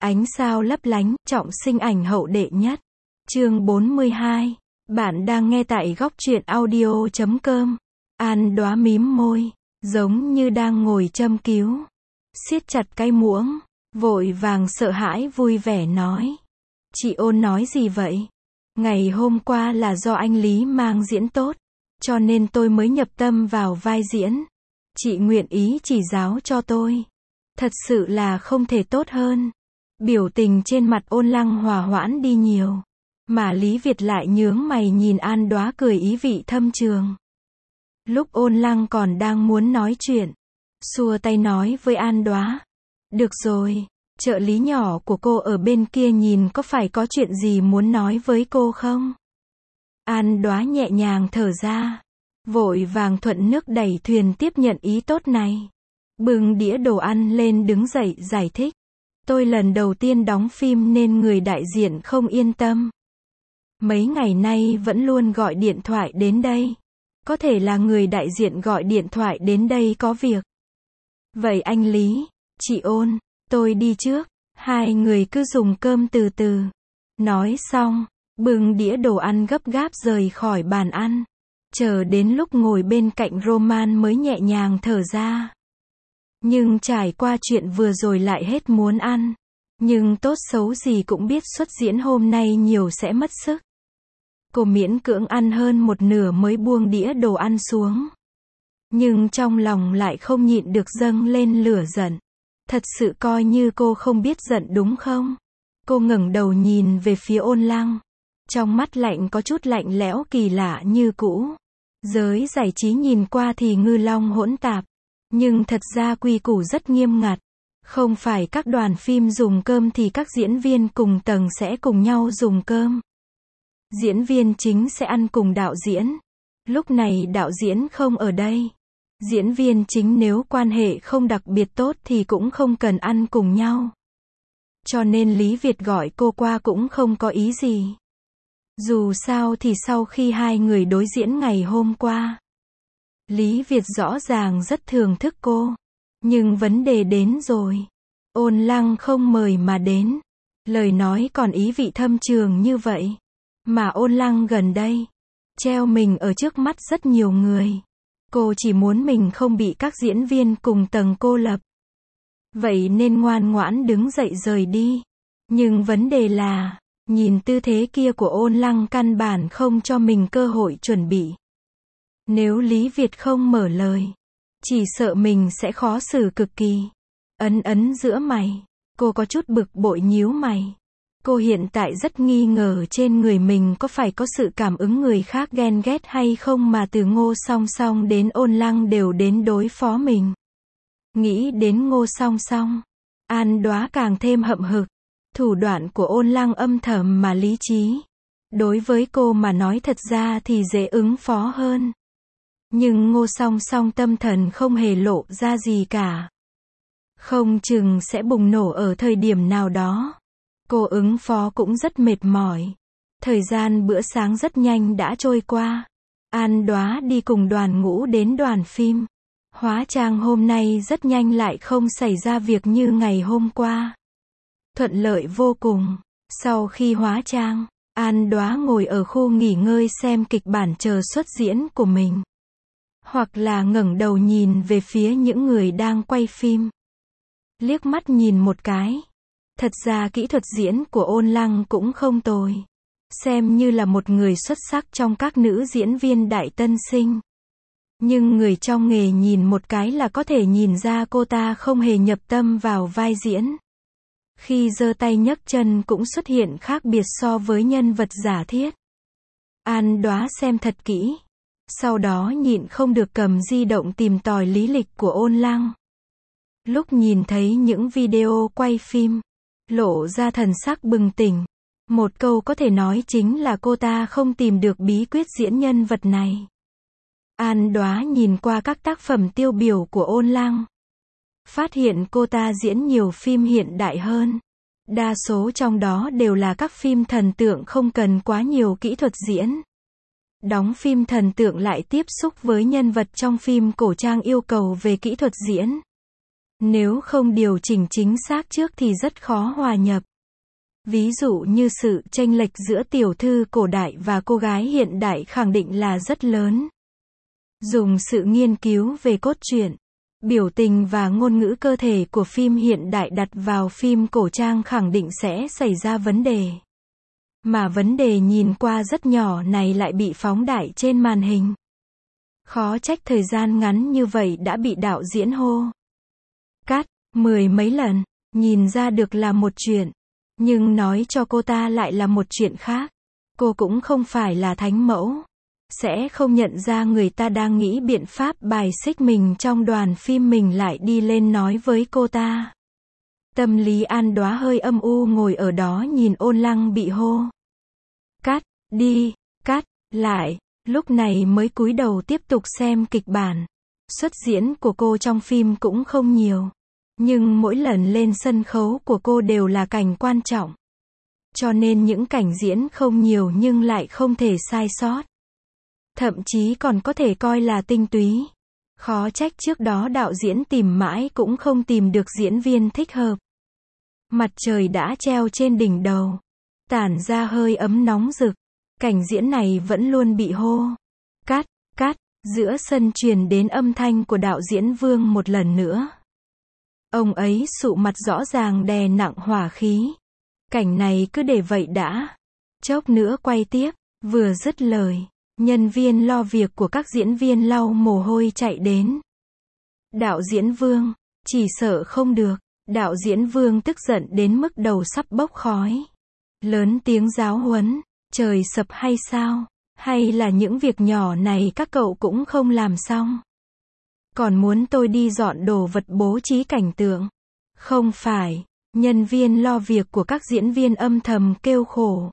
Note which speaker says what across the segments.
Speaker 1: Ánh sao lấp lánh, trọng sinh ảnh hậu đệ nhất. Chương 42. Bạn đang nghe tại góc truyện audio.com. An Đóa mím môi, giống như đang ngồi châm cứu. Siết chặt cái muỗng, vội vàng sợ hãi vui vẻ nói. Chị Ôn nói gì vậy? Ngày hôm qua là do anh Lý mang diễn tốt, cho nên tôi mới nhập tâm vào vai diễn. Chị nguyện ý chỉ giáo cho tôi. Thật sự là không thể tốt hơn. Biểu tình trên mặt Ôn Lăng hòa hoãn đi nhiều. Mà Lý Việt lại nhướng mày nhìn An Đóa cười ý vị thâm trường. Lúc Ôn Lăng còn đang muốn nói chuyện, xua tay nói với An Đóa. Được rồi, trợ lý nhỏ của cô ở bên kia nhìn có phải có chuyện gì muốn nói với cô không? An Đóa nhẹ nhàng thở ra, vội vàng thuận nước đẩy thuyền tiếp nhận ý tốt này. Bưng đĩa đồ ăn lên đứng dậy giải thích. Tôi lần đầu tiên đóng phim nên người đại diện không yên tâm. Mấy ngày nay vẫn luôn gọi điện thoại đến đây. Có thể là người đại diện gọi điện thoại đến đây có việc. Vậy anh Lý, chị Ôn, tôi đi trước. Hai người cứ dùng cơm từ từ. Nói xong, bưng đĩa đồ ăn gấp gáp rời khỏi bàn ăn. Chờ đến lúc ngồi bên cạnh Roman mới nhẹ nhàng thở ra. Nhưng trải qua chuyện vừa rồi lại hết muốn ăn. Nhưng tốt xấu gì cũng biết xuất diễn hôm nay nhiều sẽ mất sức. Cô miễn cưỡng ăn hơn một nửa mới buông đĩa đồ ăn xuống. Nhưng trong lòng lại không nhịn được dâng lên lửa giận. Thật sự coi như cô không biết giận đúng không? Cô ngẩng đầu nhìn về phía Ôn Lăng. Trong mắt lạnh có chút lạnh lẽo kỳ lạ như cũ. Giới giải trí nhìn qua thì ngư long hỗn tạp. Nhưng thật ra quy củ rất nghiêm ngặt. Không phải các đoàn phim dùng cơm thì các diễn viên cùng tầng sẽ cùng nhau dùng cơm. Diễn viên chính sẽ ăn cùng đạo diễn. Lúc này đạo diễn không ở đây. Diễn viên chính nếu quan hệ không đặc biệt tốt thì cũng không cần ăn cùng nhau. Cho nên Lý Việt gọi cô qua cũng không có ý gì. Dù sao thì sau khi hai người đối diễn ngày hôm qua, Lý Việt rõ ràng rất thưởng thức cô. Nhưng vấn đề đến rồi. Ôn Lăng không mời mà đến. Lời nói còn ý vị thâm trường như vậy. Mà Ôn Lăng gần đây treo mình ở trước mắt rất nhiều người. Cô chỉ muốn mình không bị các diễn viên cùng tầng cô lập. Vậy nên ngoan ngoãn đứng dậy rời đi. Nhưng vấn đề là, nhìn tư thế kia của Ôn Lăng căn bản không cho mình cơ hội chuẩn bị. Nếu Lý Việt không mở lời, chỉ sợ mình sẽ khó xử cực kỳ. Ấn giữa mày, cô có chút bực bội nhíu mày. Cô hiện tại rất nghi ngờ trên người mình có phải có sự cảm ứng người khác ghen ghét hay không mà từ Ngô Song Song đến Ôn Lăng đều đến đối phó mình. Nghĩ đến Ngô Song Song, An Đóa càng thêm hậm hực. Thủ đoạn của Ôn Lăng âm thầm mà lý trí. Đối với cô mà nói thật ra thì dễ ứng phó hơn. Nhưng Ngô Song Song tâm thần không hề lộ ra gì cả. Không chừng sẽ bùng nổ ở thời điểm nào đó. Cô ứng phó cũng rất mệt mỏi. Thời gian bữa sáng rất nhanh đã trôi qua. An Đóa đi cùng đoàn ngũ đến đoàn phim. Hóa trang hôm nay rất nhanh lại không xảy ra việc như ngày hôm qua. Thuận lợi vô cùng. Sau khi hóa trang, An Đóa ngồi ở khu nghỉ ngơi xem kịch bản chờ xuất diễn của mình. Hoặc là ngẩng đầu nhìn về phía những người đang quay phim. Liếc mắt nhìn một cái. Thật ra kỹ thuật diễn của Ôn Lăng cũng không tồi. Xem như là một người xuất sắc trong các nữ diễn viên đại tân sinh. Nhưng người trong nghề nhìn một cái là có thể nhìn ra cô ta không hề nhập tâm vào vai diễn. Khi giơ tay nhấc chân cũng xuất hiện khác biệt so với nhân vật giả thiết. An Đóa xem thật kỹ. Sau đó nhịn không được cầm di động tìm tòi lý lịch của Ôn Lăng. Lúc nhìn thấy những video quay phim, lộ ra thần sắc bừng tỉnh. Một câu có thể nói chính là cô ta không tìm được bí quyết diễn nhân vật này. An Đóa nhìn qua các tác phẩm tiêu biểu của Ôn Lăng. Phát hiện cô ta diễn nhiều phim hiện đại hơn. Đa số trong đó đều là các phim thần tượng không cần quá nhiều kỹ thuật diễn. Đóng phim thần tượng lại tiếp xúc với nhân vật trong phim cổ trang yêu cầu về kỹ thuật diễn. Nếu không điều chỉnh chính xác trước thì rất khó hòa nhập. Ví dụ như sự chênh lệch giữa tiểu thư cổ đại và cô gái hiện đại khẳng định là rất lớn. Dùng sự nghiên cứu về cốt truyện, biểu tình và ngôn ngữ cơ thể của phim hiện đại đặt vào phim cổ trang khẳng định sẽ xảy ra vấn đề. Mà vấn đề nhìn qua rất nhỏ này lại bị phóng đại trên màn hình. Khó trách thời gian ngắn như vậy đã bị đạo diễn hô cắt 10 mấy lần, nhìn ra được là một chuyện, nhưng nói cho cô ta lại là một chuyện khác. Cô cũng không phải là thánh mẫu, sẽ không nhận ra người ta đang nghĩ biện pháp bài xích mình trong đoàn phim mình lại đi lên nói với cô ta. Tâm lý An Đóa hơi âm u ngồi ở đó nhìn Ôn Lăng bị hô cắt đi, cắt lại, lúc này mới cúi đầu tiếp tục xem kịch bản. Xuất diễn của cô trong phim cũng không nhiều, nhưng mỗi lần lên sân khấu của cô đều là cảnh quan trọng. Cho nên những cảnh diễn không nhiều nhưng lại không thể sai sót. Thậm chí còn có thể coi là tinh túy. Khó trách trước đó đạo diễn tìm mãi cũng không tìm được diễn viên thích hợp. Mặt trời đã treo trên đỉnh đầu, tản ra hơi ấm nóng rực. Cảnh diễn này vẫn luôn bị hô cắt, cắt, giữa sân truyền đến âm thanh của đạo diễn Vương một lần nữa. Ông ấy sụ mặt rõ ràng đè nặng hỏa khí. Cảnh này cứ để vậy đã. Chốc nữa quay tiếp, vừa dứt lời, nhân viên lo việc của các diễn viên lau mồ hôi chạy đến. Đạo diễn Vương, chỉ sợ không được. Đạo diễn Vương tức giận đến mức đầu sắp bốc khói. Lớn tiếng giáo huấn, trời sập hay sao? Hay là những việc nhỏ này các cậu cũng không làm xong? Còn muốn tôi đi dọn đồ vật bố trí cảnh tượng? Không phải, nhân viên lo việc của các diễn viên âm thầm kêu khổ.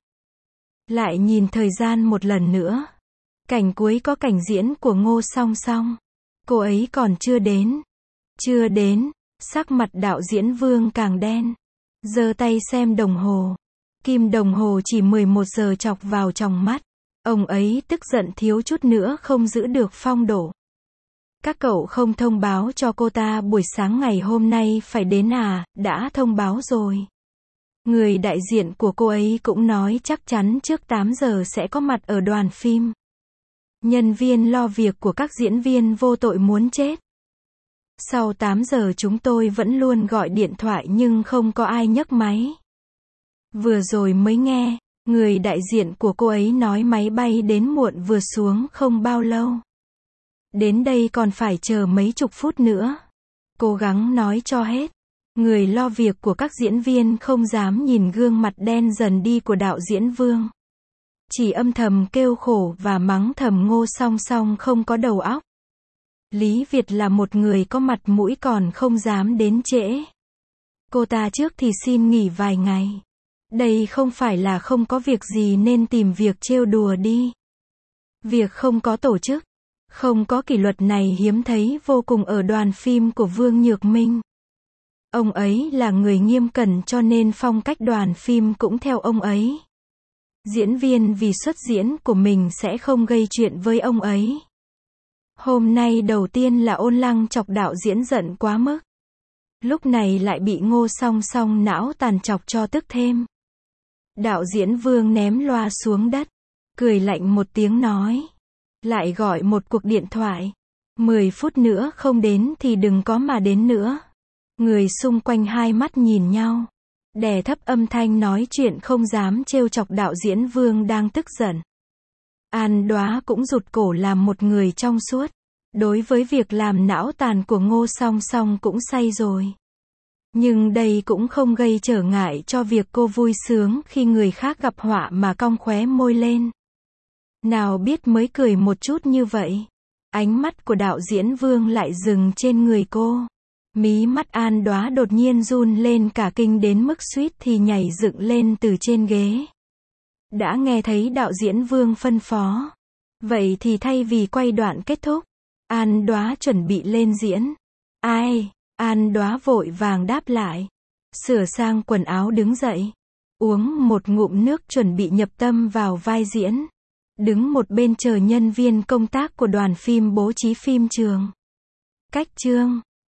Speaker 1: Lại nhìn thời gian một lần nữa. Cảnh cuối có cảnh diễn của Ngô Song Song. Cô ấy còn chưa đến. Chưa đến, sắc mặt đạo diễn Vương càng đen. Giơ tay xem đồng hồ. Kim đồng hồ chỉ 11 giờ chọc vào tròng mắt. Ông ấy tức giận thiếu chút nữa không giữ được phong độ. Các cậu không thông báo cho cô ta buổi sáng ngày hôm nay phải đến à? Đã thông báo rồi. Người đại diện của cô ấy cũng nói chắc chắn trước 8 giờ sẽ có mặt ở đoàn phim. Nhân viên lo việc của các diễn viên vô tội muốn chết. Sau 8 giờ chúng tôi vẫn luôn gọi điện thoại nhưng không có ai nhấc máy. Vừa rồi mới nghe, người đại diện của cô ấy nói máy bay đến muộn vừa xuống không bao lâu. Đến đây còn phải chờ mấy chục phút nữa. Cố gắng nói cho hết. Người lo việc của các diễn viên không dám nhìn gương mặt đen dần đi của đạo diễn Vương. Chỉ âm thầm kêu khổ và mắng thầm Ngô Song Song không có đầu óc. Lý Việt là một người có mặt mũi còn không dám đến trễ. Cô ta trước thì xin nghỉ vài ngày. Đây không phải là không có việc gì nên tìm việc trêu đùa đi. Việc không có tổ chức, không có kỷ luật này hiếm thấy vô cùng ở đoàn phim của Vương Nhược Minh. Ông ấy là người nghiêm cẩn cho nên phong cách đoàn phim cũng theo ông ấy. Diễn viên vì xuất diễn của mình sẽ không gây chuyện với ông ấy. Hôm nay đầu tiên là Ôn Lăng chọc đạo diễn giận quá mức. Lúc này lại bị Ngô Song Song não tàn chọc cho tức thêm. Đạo diễn Vương ném loa xuống đất, cười lạnh một tiếng nói. Lại gọi một cuộc điện thoại. 10 phút nữa không đến thì đừng có mà đến nữa. Người xung quanh hai mắt nhìn nhau. Đè thấp âm thanh nói chuyện không dám trêu chọc đạo diễn Vương đang tức giận. An Đóa cũng rụt cổ làm một người trong suốt. Đối với việc làm não tàn của Ngô Song Song cũng say rồi. Nhưng đây cũng không gây trở ngại cho việc cô vui sướng khi người khác gặp họa mà cong khóe môi lên. Nào biết mới cười một chút như vậy. Ánh mắt của đạo diễn Vương lại dừng trên người cô. Mí mắt An Đóa đột nhiên run lên cả kinh đến mức suýt thì nhảy dựng lên từ trên ghế. Đã nghe thấy đạo diễn Vương phân phó. Vậy thì thay vì quay đoạn kết thúc, An Đóa chuẩn bị lên diễn. Ai? An Đóa vội vàng đáp lại. Sửa sang quần áo đứng dậy. Uống một ngụm nước chuẩn bị nhập tâm vào vai diễn. Đứng một bên chờ nhân viên công tác của đoàn phim bố trí phim trường. Cách chương